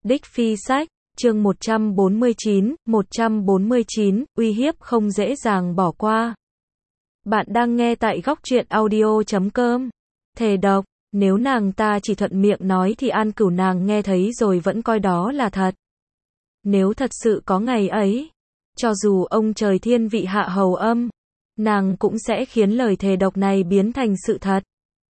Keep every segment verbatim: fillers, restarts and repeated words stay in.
Đích Phi Sách, chương một trăm bốn mươi chín, một trăm bốn mươi chín, uy hiếp không dễ dàng bỏ qua. Bạn đang nghe tại góc truyện audio chấm com. Thề độc, nếu nàng ta chỉ thuận miệng nói thì An Cửu nàng nghe thấy rồi vẫn coi đó là thật. Nếu thật sự có ngày ấy, cho dù ông trời thiên vị hạ hầu âm, nàng cũng sẽ khiến lời thề độc này biến thành sự thật.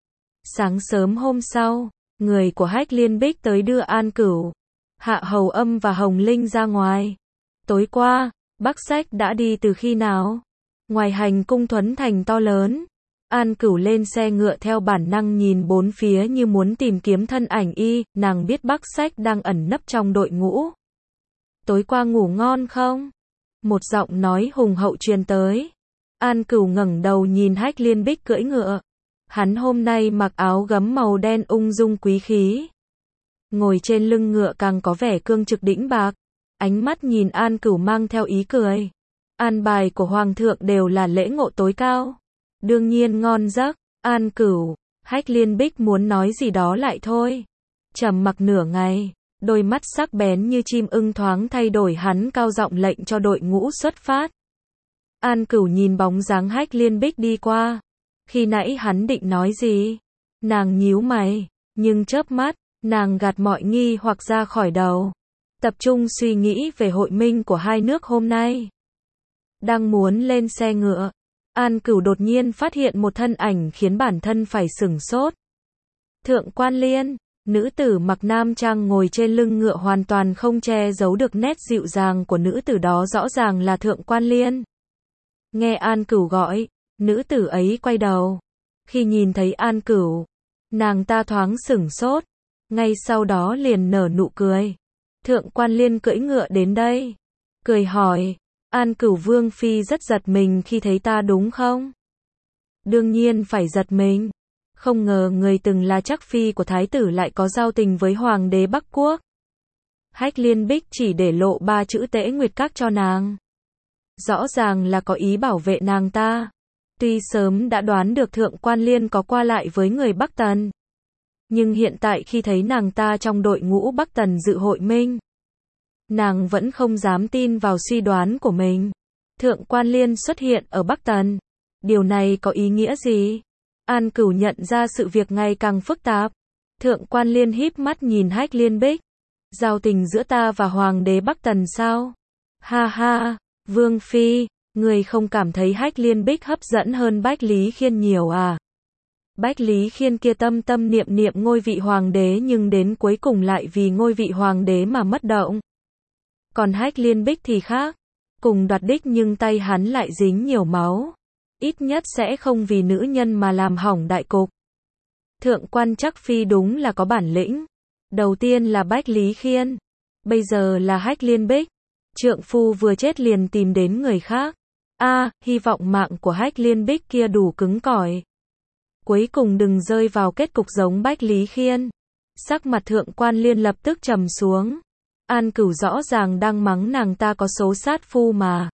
Sáng sớm hôm sau, người của Hách Liên Bích tới đưa An Cửu, Hạ Hầu Âm và Hồng Linh ra ngoài. Tối qua, Bắc Sách đã đi từ khi nào? Ngoài hành cung Thuấn Thành to lớn, An Cửu lên xe ngựa theo bản năng nhìn bốn phía như muốn tìm kiếm thân ảnh y, nàng biết Bắc Sách đang ẩn nấp trong đội ngũ. Tối qua ngủ ngon không? Một giọng nói hùng hậu truyền tới. An Cửu ngẩng đầu nhìn Hách Liên Bích cưỡi ngựa. Hắn hôm nay mặc áo gấm màu đen ung dung quý khí. Ngồi trên lưng ngựa càng có vẻ cương trực đĩnh bạc. Ánh mắt nhìn An Cửu mang theo ý cười. An bài của Hoàng thượng đều là lễ ngộ tối cao. Đương nhiên ngon giấc. An Cửu, Hách Liên Bích muốn nói gì đó lại thôi. Trầm mặc nửa ngày, đôi mắt sắc bén như chim ưng thoáng thay đổi, hắn cao giọng lệnh cho đội ngũ xuất phát. An Cửu nhìn bóng dáng Hách Liên Bích đi qua. Khi nãy hắn định nói gì? Nàng nhíu mày, nhưng chớp mắt, nàng gạt mọi nghi hoặc ra khỏi đầu. Tập trung suy nghĩ về hội minh của hai nước hôm nay. Đang muốn lên xe ngựa, An Cửu đột nhiên phát hiện một thân ảnh khiến bản thân phải sửng sốt. Thượng Quan Liên, nữ tử mặc nam trang ngồi trên lưng ngựa hoàn toàn không che giấu được nét dịu dàng của nữ tử đó, rõ ràng là Thượng Quan Liên. Nghe An Cửu gọi, nữ tử ấy quay đầu. Khi nhìn thấy An Cửu, nàng ta thoáng sửng sốt, ngay sau đó liền nở nụ cười. Thượng Quan Liên cưỡi ngựa đến đây, cười hỏi, An Cửu vương phi rất giật mình khi thấy ta đúng không? Đương nhiên phải giật mình, không ngờ người từng là chắc phi của thái tử lại có giao tình với hoàng đế Bắc Quốc. Hách Liên Bích chỉ để lộ ba chữ Tễ Nguyệt Các cho nàng. Rõ ràng là có ý bảo vệ nàng ta. Tuy sớm đã đoán được Thượng Quan Liên có qua lại với người Bắc Tần, nhưng hiện tại khi thấy nàng ta trong đội ngũ Bắc Tần dự hội minh, nàng vẫn không dám tin vào suy đoán của mình. Thượng Quan Liên xuất hiện ở Bắc Tần, điều này có ý nghĩa gì? An Cửu nhận ra sự việc ngày càng phức tạp. Thượng Quan Liên híp mắt nhìn Hách Liên Bích. Giao tình giữa ta và Hoàng đế Bắc Tần sao? Ha ha, Vương phi, người không cảm thấy Hách Liên Bích hấp dẫn hơn Bách Lý Khiên nhiều à? Bách Lý Khiên kia tâm tâm niệm niệm ngôi vị hoàng đế nhưng đến cuối cùng lại vì ngôi vị hoàng đế mà mất động. Còn Hách Liên Bích thì khác, cùng đoạt đích nhưng tay hắn lại dính nhiều máu. Ít nhất sẽ không vì nữ nhân mà làm hỏng đại cục. Thượng Quan chắc phi đúng là có bản lĩnh. Đầu tiên là Bách Lý Khiên, bây giờ là Hách Liên Bích. Trượng phu vừa chết liền tìm đến người khác. A, à, hy vọng mạng của Hách Liên Bích kia đủ cứng cỏi. Cuối cùng đừng rơi vào kết cục giống Bách Lý Khiên. Sắc mặt Thượng Quan Liên lập tức trầm xuống. An Cửu rõ ràng đang mắng nàng ta có số sát phu mà.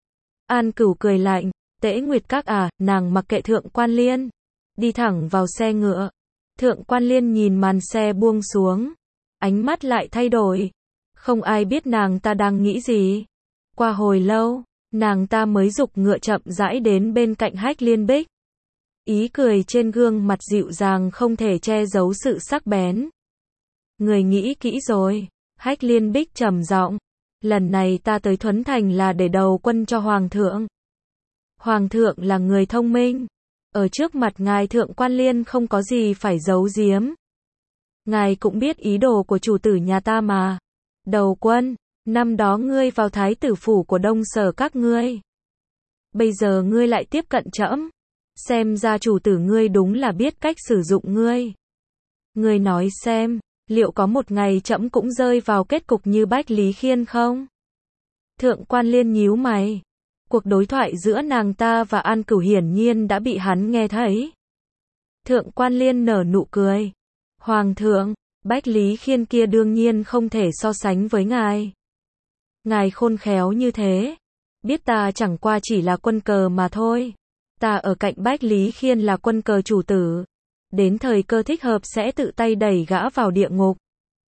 An Cửu cười lạnh, Tễ Nguyệt Các à, nàng mặc kệ Thượng Quan Liên. Đi thẳng vào xe ngựa. Thượng Quan Liên nhìn màn xe buông xuống. Ánh mắt lại thay đổi. Không ai biết nàng ta đang nghĩ gì. Qua hồi lâu, nàng ta mới giục ngựa chậm rãi đến bên cạnh Hách Liên Bích. Ý cười trên gương mặt dịu dàng không thể che giấu sự sắc bén. Người nghĩ kỹ rồi. Hách Liên Bích trầm giọng. Lần này ta tới Thuấn Thành là để đầu quân cho Hoàng thượng. Hoàng thượng là người thông minh. Ở trước mặt ngài Thượng Quan Liên không có gì phải giấu giếm. Ngài cũng biết ý đồ của chủ tử nhà ta mà. Đầu quân, năm đó ngươi vào thái tử phủ của Đông Sở các ngươi. Bây giờ ngươi lại tiếp cận trẫm. Xem ra chủ tử ngươi đúng là biết cách sử dụng ngươi. Ngươi nói xem, liệu có một ngày trẫm cũng rơi vào kết cục như Bách Lý Khiên không? Thượng Quan Liên nhíu mày. Cuộc đối thoại giữa nàng ta và An Cửu hiển nhiên đã bị hắn nghe thấy. Thượng Quan Liên nở nụ cười. Hoàng thượng, Bách Lý Khiên kia đương nhiên không thể so sánh với ngài. Ngài khôn khéo như thế. Biết ta chẳng qua chỉ là quân cờ mà thôi. Ta ở cạnh Bách Lý Khiên là quân cờ chủ tử. Đến thời cơ thích hợp sẽ tự tay đẩy gã vào địa ngục.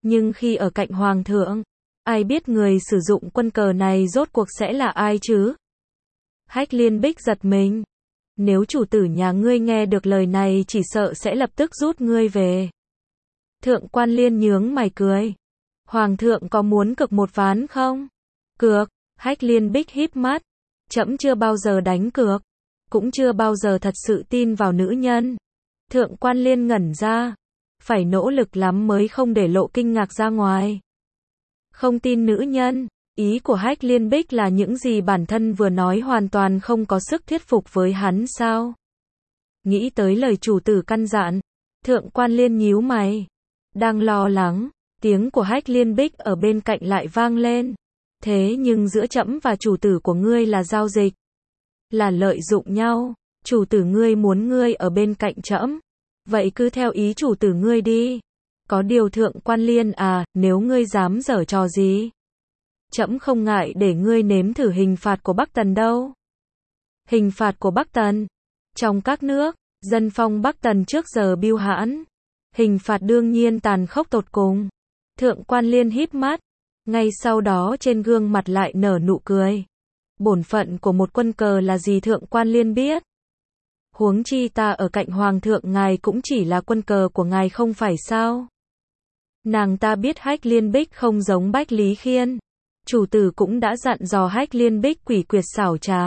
Nhưng khi ở cạnh hoàng thượng, ai biết người sử dụng quân cờ này rốt cuộc sẽ là ai chứ? Hách Liên Bích giật mình. Nếu chủ tử nhà ngươi nghe được lời này chỉ sợ sẽ lập tức rút ngươi về. Thượng Quan Liên nhướng mày cười. Hoàng thượng có muốn cược một ván không? Cược, Hách Liên Bích híp mắt. Trẫm chưa bao giờ đánh cược, cũng chưa bao giờ thật sự tin vào nữ nhân. Thượng Quan Liên ngẩn ra. Phải nỗ lực lắm mới không để lộ kinh ngạc ra ngoài. Không tin nữ nhân, ý của Hách Liên Bích là những gì bản thân vừa nói hoàn toàn không có sức thuyết phục với hắn sao? Nghĩ tới lời chủ tử căn dặn, Thượng Quan Liên nhíu mày. Đang lo lắng, tiếng của Hách Liên Bích ở bên cạnh lại vang lên. Thế nhưng giữa trẫm và chủ tử của ngươi là giao dịch, là lợi dụng nhau. Chủ tử ngươi muốn ngươi ở bên cạnh trẫm, vậy cứ theo ý chủ tử ngươi đi. Có điều Thượng Quan Liên à, nếu ngươi dám giở trò gì, trẫm không ngại để ngươi nếm thử hình phạt của Bắc Tần đâu. Hình phạt của Bắc Tần? Trong các nước, dân phong Bắc Tần trước giờ bưu hãn. Hình phạt đương nhiên tàn khốc tột cùng. Thượng Quan Liên híp mắt. Ngay sau đó trên gương mặt lại nở nụ cười. Bổn phận của một quân cờ là gì Thượng Quan Liên biết. Huống chi ta ở cạnh Hoàng thượng ngài cũng chỉ là quân cờ của ngài không phải sao. Nàng ta biết Hách Liên Bích không giống Bách Lý Khiên. Chủ tử cũng đã dặn dò Hách Liên Bích quỷ quyệt xảo trá.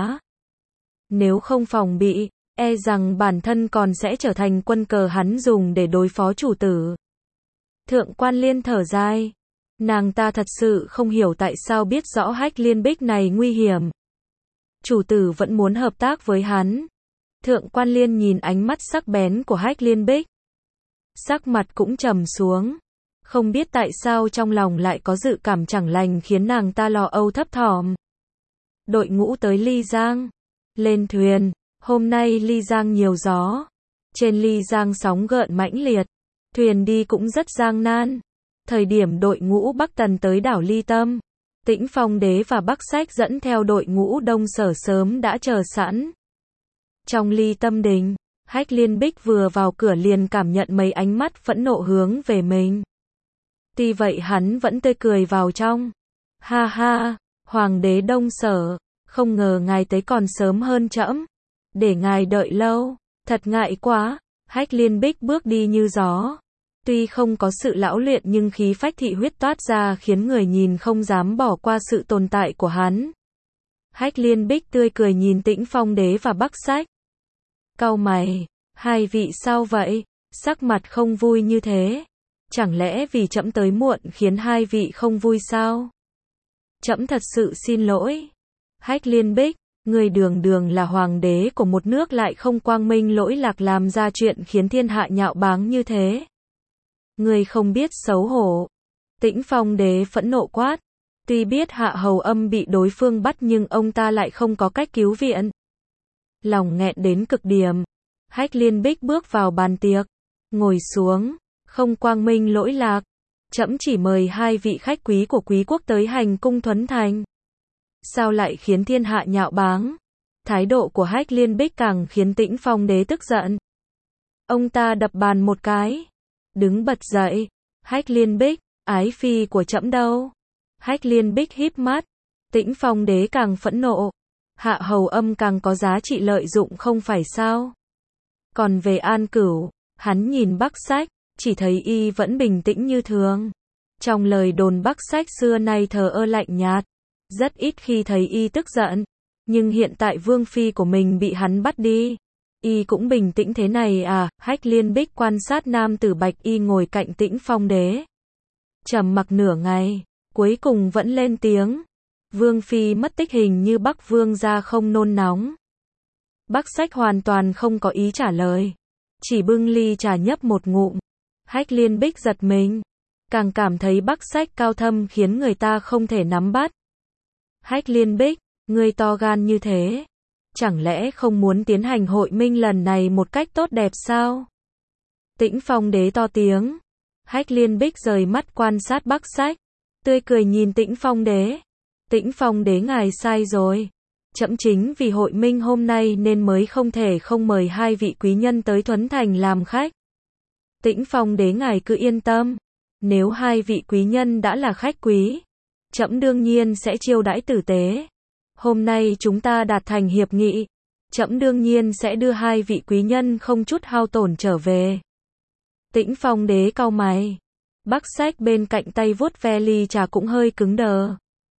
Nếu không phòng bị, e rằng bản thân còn sẽ trở thành quân cờ hắn dùng để đối phó chủ tử. Thượng Quan Liên thở dài. Nàng ta thật sự không hiểu tại sao biết rõ Hách Liên Bích này nguy hiểm. Chủ tử vẫn muốn hợp tác với hắn. Thượng Quan Liên nhìn ánh mắt sắc bén của Hách Liên Bích. Sắc mặt cũng trầm xuống. Không biết tại sao trong lòng lại có dự cảm chẳng lành khiến nàng ta lo âu thấp thỏm. Đội ngũ tới Ly Giang. Lên thuyền. Hôm nay Ly Giang nhiều gió. Trên Ly Giang sóng gợn mãnh liệt. Thuyền đi cũng rất gian nan. Thời điểm đội ngũ Bắc Tần tới đảo Ly Tâm, Tĩnh Phong Đế và Bắc Sách dẫn theo đội ngũ Đông Sở sớm đã chờ sẵn. Trong Ly Tâm đình, Hách Liên Bích vừa vào cửa liền cảm nhận mấy ánh mắt phẫn nộ hướng về mình. Tuy vậy hắn vẫn tươi cười vào trong. Ha ha, Hoàng đế Đông Sở, không ngờ ngài tới còn sớm hơn trẫm. Để ngài đợi lâu, thật ngại quá. Hách Liên Bích bước đi như gió. Tuy không có sự lão luyện nhưng khí phách thị huyết toát ra khiến người nhìn không dám bỏ qua sự tồn tại của hắn. Hách Liên Bích tươi cười nhìn Tĩnh Phong Đế và Bắc Sách. Cau mày, hai vị sao vậy? Sắc mặt không vui như thế. Chẳng lẽ vì trẫm tới muộn khiến hai vị không vui sao? Trẫm thật sự xin lỗi. Hách Liên Bích, người đường đường là hoàng đế của một nước lại không quang minh lỗi lạc làm ra chuyện khiến thiên hạ nhạo báng như thế. Người không biết xấu hổ. Tĩnh Phong Đế phẫn nộ quát. Tuy biết Hạ Hầu Âm bị đối phương bắt nhưng ông ta lại không có cách cứu viện. Lòng nghẹn đến cực điểm. Hách Liên Bích bước vào bàn tiệc. Ngồi xuống. Không quang minh lỗi lạc. Trẫm chỉ mời hai vị khách quý của quý quốc tới hành cung Thuấn Thành. Sao lại khiến thiên hạ nhạo báng? Thái độ của Hách Liên Bích càng khiến Tĩnh Phong Đế tức giận. Ông ta đập bàn một cái. Đứng bật dậy. Hách Liên Bích, ái phi của trẫm đâu? Hách Liên Bích híp mắt. Tĩnh Phong Đế càng phẫn nộ. Hạ Hầu Âm càng có giá trị lợi dụng không phải sao? Còn về An Cửu, hắn nhìn Bắc Sách, chỉ thấy y vẫn bình tĩnh như thường. Trong lời đồn Bắc Sách xưa nay thờ ơ lạnh nhạt, rất ít khi thấy y tức giận. Nhưng hiện tại vương phi của mình bị hắn bắt đi, y cũng bình tĩnh thế này à? Hách Liên Bích quan sát nam tử bạch y ngồi cạnh Tĩnh Phong Đế. Trầm mặc nửa ngày, cuối cùng vẫn lên tiếng. Vương phi mất tích hình như Bắc Vương gia không nôn nóng. Bắc Sách hoàn toàn không có ý trả lời. Chỉ bưng ly trà nhấp một ngụm. Hách Liên Bích giật mình. Càng cảm thấy Bắc Sách cao thâm khiến người ta không thể nắm bắt. Hách Liên Bích, ngươi to gan như thế. Chẳng lẽ không muốn tiến hành hội minh lần này một cách tốt đẹp sao? Tĩnh Phong Đế to tiếng. Hách Liên Bích rời mắt quan sát Bắc Sách. Tươi cười nhìn Tĩnh Phong Đế. Tĩnh Phong Đế ngài sai rồi. Trẫm chính vì hội minh hôm nay nên mới không thể không mời hai vị quý nhân tới Thuấn Thành làm khách. Tĩnh Phong Đế ngài cứ yên tâm. Nếu hai vị quý nhân đã là khách quý, trẫm đương nhiên sẽ chiêu đãi tử tế. Hôm nay chúng ta đạt thành hiệp nghị, trẫm đương nhiên sẽ đưa hai vị quý nhân không chút hao tổn trở về. Tĩnh Phong đế cau mày. Bắc Sách bên cạnh tay vuốt ve ly trà cũng hơi cứng đờ.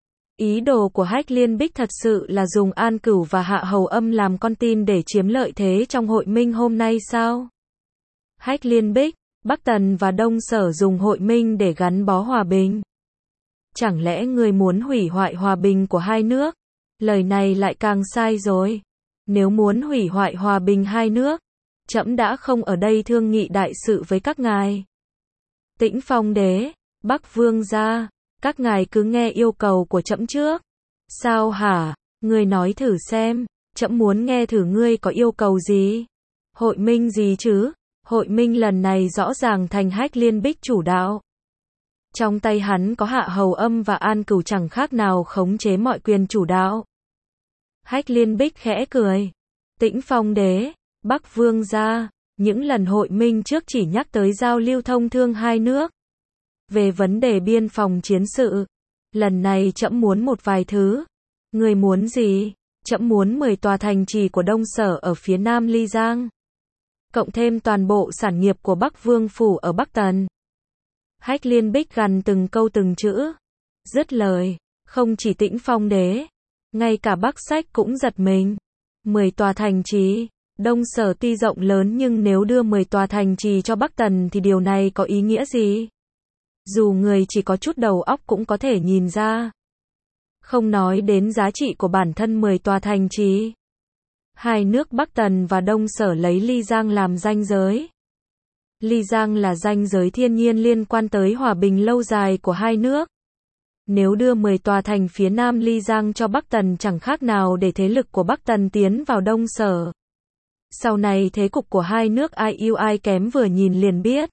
Ý đồ của Hách Liên Bích thật sự là dùng An Cửu và Hạ Hầu Âm làm con tin để chiếm lợi thế trong hội minh hôm nay sao? Hách Liên Bích, Bắc Tần và Đông Sở dùng hội minh để gắn bó hòa bình. Chẳng lẽ ngươi muốn hủy hoại hòa bình của hai nước? Lời này lại càng sai rồi. Nếu muốn hủy hoại hòa bình hai nước, trẫm đã không ở đây thương nghị đại sự với các ngài. Tĩnh Phong đế, Bắc Vương gia, các ngài cứ nghe yêu cầu của trẫm trước. Sao hả? Ngươi nói thử xem, trẫm muốn nghe thử ngươi có yêu cầu gì? Hội minh gì chứ? Hội minh lần này rõ ràng thành Hách Liên Bích chủ đạo. Trong tay hắn có Hạ Hầu Âm và An Cửu chẳng khác nào khống chế mọi quyền chủ đạo. Hách Liên Bích khẽ cười. Tĩnh Phong đế, Bắc Vương gia, những lần hội minh trước chỉ nhắc tới giao lưu thông thương hai nước. Về vấn đề biên phòng chiến sự, lần này trẫm muốn một vài thứ. Người muốn gì? Trẫm muốn mười tòa thành trì của Đông Sở ở phía Nam Ly Giang. Cộng thêm toàn bộ sản nghiệp của Bắc Vương phủ ở Bắc Tần. Hách Liên Bích gằn từng câu từng chữ. Dứt lời, không chỉ Tĩnh Phong đế, ngay cả Bắc Sách cũng giật mình. mười tòa thành trì, Đông Sở tuy rộng lớn nhưng nếu đưa mười tòa thành trì cho Bắc Tần thì điều này có ý nghĩa gì? Dù người chỉ có chút đầu óc cũng có thể nhìn ra. Không nói đến giá trị của bản thân mười tòa thành trì. Hai nước Bắc Tần và Đông Sở lấy Ly Giang làm ranh giới. Ly Giang là ranh giới thiên nhiên liên quan tới hòa bình lâu dài của hai nước. Nếu đưa mười tòa thành phía Nam Ly Giang cho Bắc Tần chẳng khác nào để thế lực của Bắc Tần tiến vào Đông Sở. Sau này thế cục của hai nước ai ưu ai kém vừa nhìn liền biết.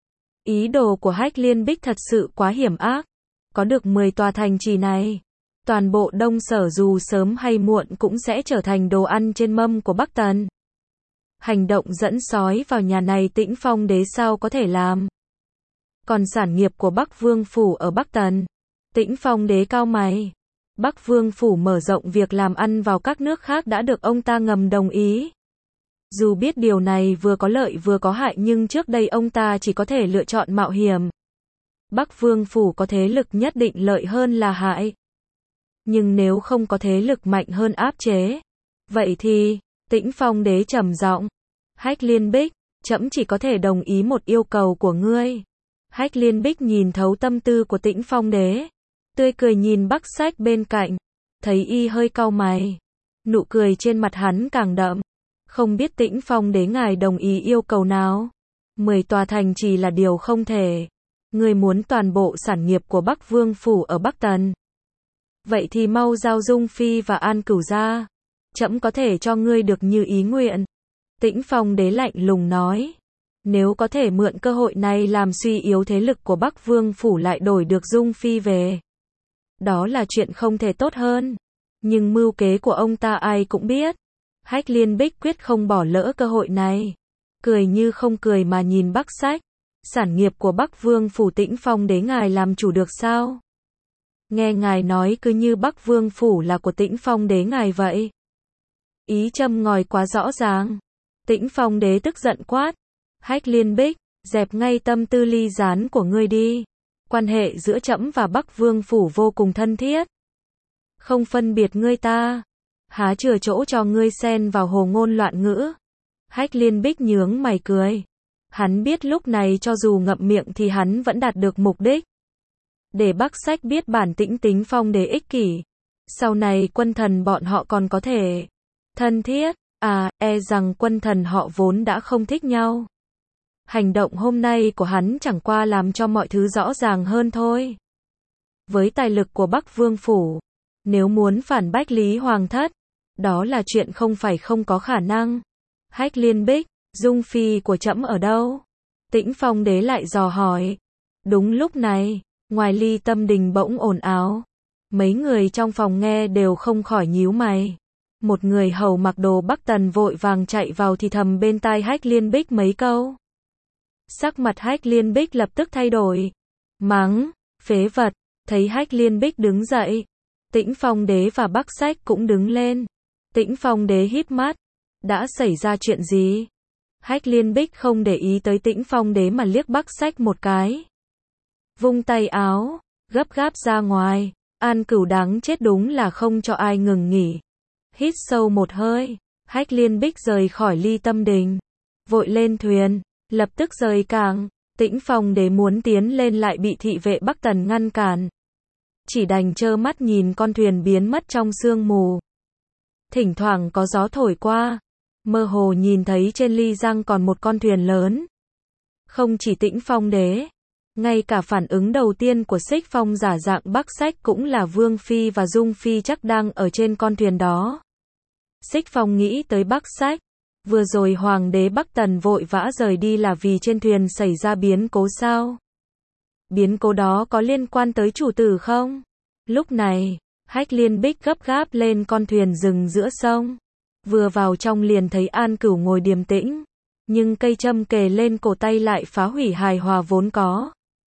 Ý đồ của Hách Liên Bích thật sự quá hiểm ác. Có được mười tòa thành trì này, toàn bộ Đông Sở dù sớm hay muộn cũng sẽ trở thành đồ ăn trên mâm của Bắc Tần. Hành động dẫn sói vào nhà này Tĩnh Phong đế sao có thể làm. Còn sản nghiệp của Bắc Vương phủ ở Bắc Tần, Tĩnh Phong đế cau mày. Bắc Vương phủ mở rộng việc làm ăn vào các nước khác đã được ông ta ngầm đồng ý. Dù biết điều này vừa có lợi vừa có hại nhưng trước đây ông ta chỉ có thể lựa chọn mạo hiểm. Bắc Vương phủ có thế lực nhất định lợi hơn là hại. Nhưng nếu không có thế lực mạnh hơn áp chế, vậy thì, Tĩnh Phong đế trầm giọng. Hách Liên Bích, trẫm chỉ có thể đồng ý một yêu cầu của ngươi. Hách Liên Bích nhìn thấu tâm tư của Tĩnh Phong đế, tươi cười nhìn Bắc Sách bên cạnh, thấy y hơi cau mày. Nụ cười trên mặt hắn càng đậm. Không biết Tĩnh Phong đế ngài đồng ý yêu cầu nào? Mười tòa thành chỉ là điều không thể. Ngươi muốn toàn bộ sản nghiệp của Bắc Vương phủ ở Bắc Tần. Vậy thì mau giao Dung Phi và An Cửu ra. Trẫm có thể cho ngươi được như ý nguyện. Tĩnh Phong đế lạnh lùng nói. Nếu có thể mượn cơ hội này làm suy yếu thế lực của Bắc Vương phủ lại đổi được Dung Phi về, đó là chuyện không thể tốt hơn. Nhưng mưu kế của ông ta ai cũng biết. Hách Liên Bích quyết không bỏ lỡ cơ hội này. Cười như không cười mà nhìn Bắc Sách. Sản nghiệp của Bắc Vương phủ Tĩnh Phong đế ngài làm chủ được sao? Nghe ngài nói cứ như Bắc Vương phủ là của Tĩnh Phong đế ngài vậy. Ý châm ngòi quá rõ ràng. Tĩnh Phong đế tức giận quát. Hách Liên Bích, dẹp ngay tâm tư ly gián của ngươi đi. Quan hệ giữa trẫm và Bắc Vương phủ vô cùng thân thiết. Không phân biệt ngươi ta. Há chừa chỗ cho ngươi xen vào hồ ngôn loạn ngữ. Hách Liên Bích nhướng mày cười. Hắn biết lúc này cho dù ngậm miệng thì hắn vẫn đạt được mục đích. Để Bắc Sách biết bản tĩnh Tĩnh Phong đế ích kỷ. Sau này quân thần bọn họ còn có thể thân thiết. À, e rằng quân thần họ vốn đã không thích nhau. Hành động hôm nay của hắn chẳng qua làm cho mọi thứ rõ ràng hơn thôi. Với tài lực của Bắc Vương phủ, nếu muốn phản bách Lý Hoàng thất, đó là chuyện không phải không có khả năng. Hách Liên Bích, Dung Phi của trẫm ở đâu? Tĩnh Phong đế lại dò hỏi. Đúng lúc này, ngoài Ly Tâm Đình bỗng ồn ào. Mấy người trong phòng nghe đều không khỏi nhíu mày. Một người hầu mặc đồ Bắc Tần vội vàng chạy vào thì thầm bên tai Hách Liên Bích mấy câu. Sắc mặt Hách Liên Bích lập tức thay đổi. Mắng, phế vật, thấy Hách Liên Bích đứng dậy. Tĩnh Phong Đế và Bắc Sách cũng đứng lên. Tĩnh Phong Đế híp mắt. Đã xảy ra chuyện gì? Hách Liên Bích không để ý tới Tĩnh Phong Đế mà liếc Bắc Sách một cái. Vung tay áo, gấp gáp ra ngoài. An Cửu đáng chết đúng là không cho ai ngừng nghỉ. Hít sâu một hơi, Hách Liên Bích rời khỏi Ly Tâm Đình. Vội lên thuyền, lập tức rời cảng. Tĩnh Phong Đế muốn tiến lên lại bị thị vệ Bắc Tần ngăn cản. Chỉ đành trơ mắt nhìn con thuyền biến mất trong sương mù. Thỉnh thoảng có gió thổi qua, mơ hồ nhìn thấy trên ly giang còn một con thuyền lớn. Không chỉ Tĩnh Phong Đế, ngay cả phản ứng đầu tiên của Xích Phong giả dạng Bắc Sách cũng là Vương Phi và Dung Phi chắc đang ở trên con thuyền đó. Xích Phong nghĩ tới Bắc Sách. Vừa rồi Hoàng đế Bắc Tần vội vã rời đi là vì trên thuyền xảy ra biến cố sao? Biến cố đó có liên quan tới chủ tử không? Lúc này, Hách Liên Bích gấp gáp lên con thuyền dừng giữa sông. Vừa vào trong liền thấy An Cửu ngồi điềm tĩnh. Nhưng cây châm kề lên cổ tay lại phá hủy hài hòa vốn có.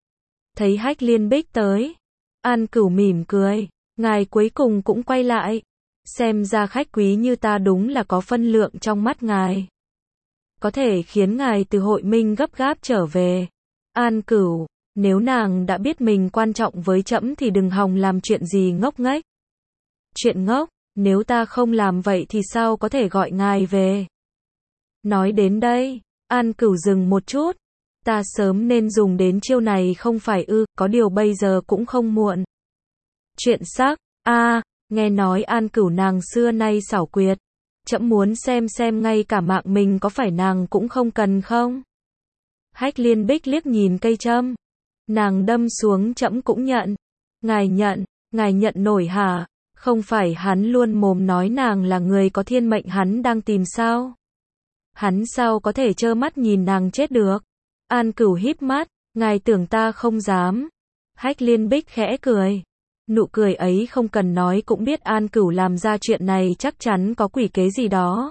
Thấy Hách Liên Bích tới, An Cửu mỉm cười. Ngài cuối cùng cũng quay lại. Xem ra khách quý như ta đúng là có phân lượng trong mắt ngài. Có thể khiến ngài từ hội minh gấp gáp trở về. An Cửu, nếu nàng đã biết mình quan trọng với trẫm thì đừng hòng làm chuyện gì ngốc nghếch. Chuyện ngốc, nếu ta không làm vậy thì sao có thể gọi ngài về? Nói đến đây, An Cửu dừng một chút. Ta sớm nên dùng đến chiêu này không phải ư, có điều bây giờ cũng không muộn. Chuyện sắc, a à, nghe nói An Cửu nàng xưa nay xảo quyệt. Trẫm muốn xem xem ngay cả mạng mình có phải nàng cũng không cần không? Hách Liên Bích liếc nhìn cây châm. Nàng đâm xuống trẫm cũng nhận. Ngài nhận, ngài nhận nổi hả? Không phải hắn luôn mồm nói nàng là người có thiên mệnh hắn đang tìm sao? Hắn sao có thể trơ mắt nhìn nàng chết được? An Cửu híp mắt, ngài tưởng ta không dám. Hách Liên Bích khẽ cười. Nụ cười ấy không cần nói cũng biết An Cửu làm ra chuyện này chắc chắn có quỷ kế gì đó.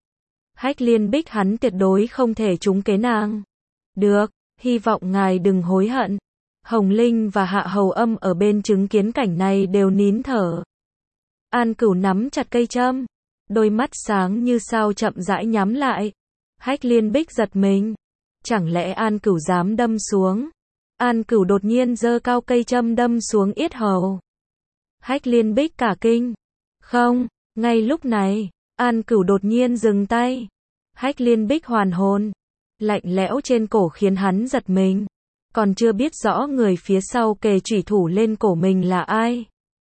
Hách Liên Bích hắn tuyệt đối không thể trúng kế nàng. Được, hy vọng ngài đừng hối hận. Hồng Linh và Hạ Hầu Âm ở bên chứng kiến cảnh này đều nín thở. An Cửu nắm chặt cây châm, đôi mắt sáng như sao chậm rãi nhắm lại. Hách Liên Bích giật mình. Chẳng lẽ An Cửu dám đâm xuống? An Cửu đột nhiên giơ cao cây châm đâm xuống yết hầu. Hách Liên Bích cả kinh. Không, ngay lúc này, An Cửu đột nhiên dừng tay. Hách Liên Bích hoàn hồn. Lạnh lẽo trên cổ khiến hắn giật mình. Còn chưa biết rõ người phía sau kề chủy thủ lên cổ mình là ai.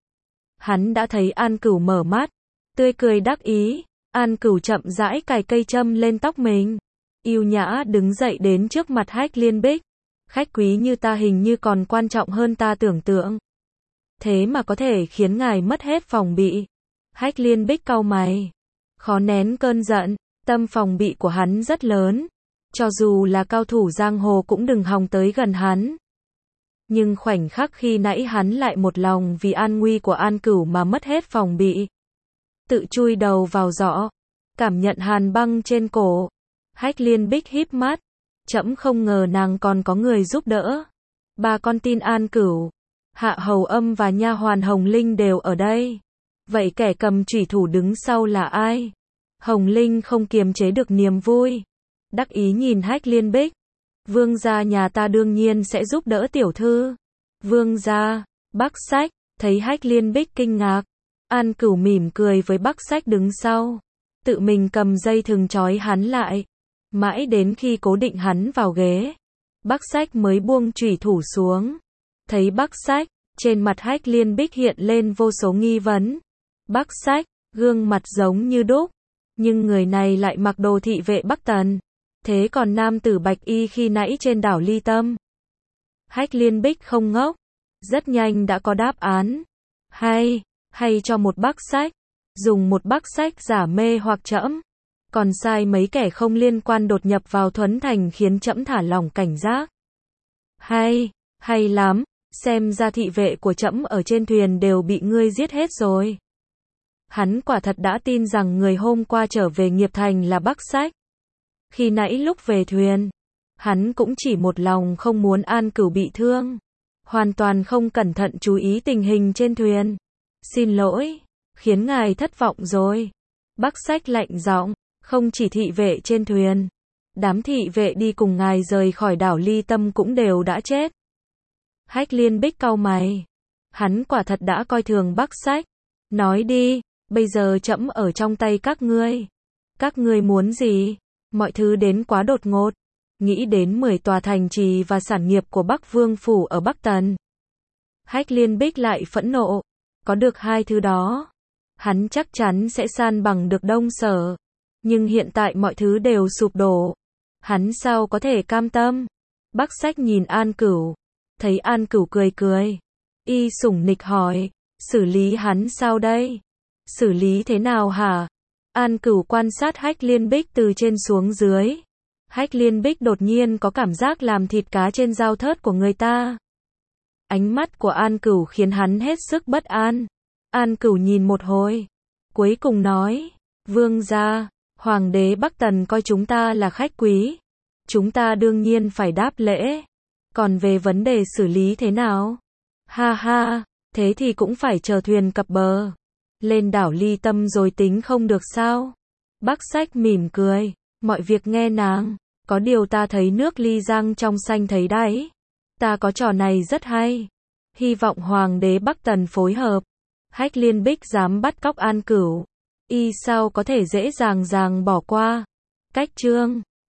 Hắn đã thấy An Cửu mở mắt, tươi cười đắc ý. An Cửu chậm rãi cài cây châm lên tóc mình. Yêu nhã đứng dậy đến trước mặt Hách Liên Bích. Khách quý như ta hình như còn quan trọng hơn ta tưởng tượng. Thế mà có thể khiến ngài mất hết phòng bị. Hách Liên Bích cau mày. Khó nén cơn giận, tâm phòng bị của hắn rất lớn. Cho dù là cao thủ giang hồ cũng đừng hòng tới gần hắn. Nhưng khoảnh khắc khi nãy hắn lại một lòng vì an nguy của An Cửu mà mất hết phòng bị. Tự chui đầu vào giỏ, cảm nhận hàn băng trên cổ. Hách Liên Bích híp mắt. Trẫm không ngờ nàng còn có người giúp đỡ. Ba con tin An Cửu, Hạ Hầu Âm và nha hoàn Hồng Linh đều ở đây. Vậy kẻ cầm chủy thủ đứng sau là ai? Hồng Linh không kiềm chế được niềm vui. Đắc ý nhìn Hách Liên Bích. Vương gia nhà ta đương nhiên sẽ giúp đỡ tiểu thư. Vương gia, Bắc Sách, thấy Hách Liên Bích kinh ngạc. An Cửu mỉm cười với Bắc Sách đứng sau. Tự mình cầm dây thừng trói hắn lại. Mãi đến khi cố định hắn vào ghế, Bắc Sách mới buông chủy thủ xuống. Thấy Bắc Sách, trên mặt Hách Liên Bích hiện lên vô số nghi vấn. Bắc Sách, gương mặt giống như đúc, nhưng người này lại mặc đồ thị vệ Bắc Tần. Thế còn nam tử bạch y khi nãy trên đảo Ly Tâm? Hách Liên Bích không ngốc, rất nhanh đã có đáp án. Hay, hay cho một Bắc Sách, dùng một Bắc Sách giả mê hoặc trẫm. Còn sai mấy kẻ không liên quan đột nhập vào Thuấn Thành khiến trẫm thả lỏng cảnh giác. Hay, hay lắm, xem ra thị vệ của trẫm ở trên thuyền đều bị ngươi giết hết rồi. Hắn quả thật đã tin rằng người hôm qua trở về Nghiệp Thành là Bắc Sách. Khi nãy lúc về thuyền, hắn cũng chỉ một lòng không muốn An Cửu bị thương. hoàn toàn không cẩn thận chú ý tình hình trên thuyền. Xin lỗi, khiến ngài thất vọng rồi. Bắc Sách lạnh giọng, không chỉ thị vệ trên thuyền, đám thị vệ đi cùng ngài rời khỏi đảo Ly Tâm cũng đều đã chết. Hách Liên Bích cau mày. Hắn quả thật đã coi thường Bắc Sách. Nói đi, bây giờ trẫm ở trong tay các ngươi. Các ngươi muốn gì? Mọi thứ đến quá đột ngột. Nghĩ đến mười tòa thành trì và sản nghiệp của Bắc Vương Phủ ở Bắc Tần. Hách Liên Bích lại phẫn nộ. Có được hai thứ đó, hắn chắc chắn sẽ san bằng được Đông Sở. Nhưng hiện tại mọi thứ đều sụp đổ. Hắn sao có thể cam tâm? Bắc Sách nhìn An Cửu. Thấy An Cửu cười cười. Y sủng nịch hỏi. Xử lý hắn sao đây? Xử lý thế nào hả? An Cửu quan sát Hách Liên Bích từ trên xuống dưới. Hách Liên Bích đột nhiên có cảm giác làm thịt cá trên dao thớt của người ta. Ánh mắt của An Cửu khiến hắn hết sức bất an. An Cửu nhìn một hồi. Cuối cùng nói. Vương gia, Hoàng đế Bắc Tần coi chúng ta là khách quý. Chúng ta đương nhiên phải đáp lễ. Còn về vấn đề xử lý thế nào? Ha ha, thế thì cũng phải chờ thuyền cập bờ. Lên đảo Ly Tâm rồi tính không được sao? Bắc Sách mỉm cười. Mọi việc nghe nàng. Có điều ta thấy nước Ly Giang trong xanh thấy đáy. Ta có trò này rất hay. Hy vọng Hoàng đế Bắc Tần phối hợp. Hách Liên Bích dám bắt cóc An Cửu. Y sao có thể dễ dàng dàng bỏ qua. Cách chương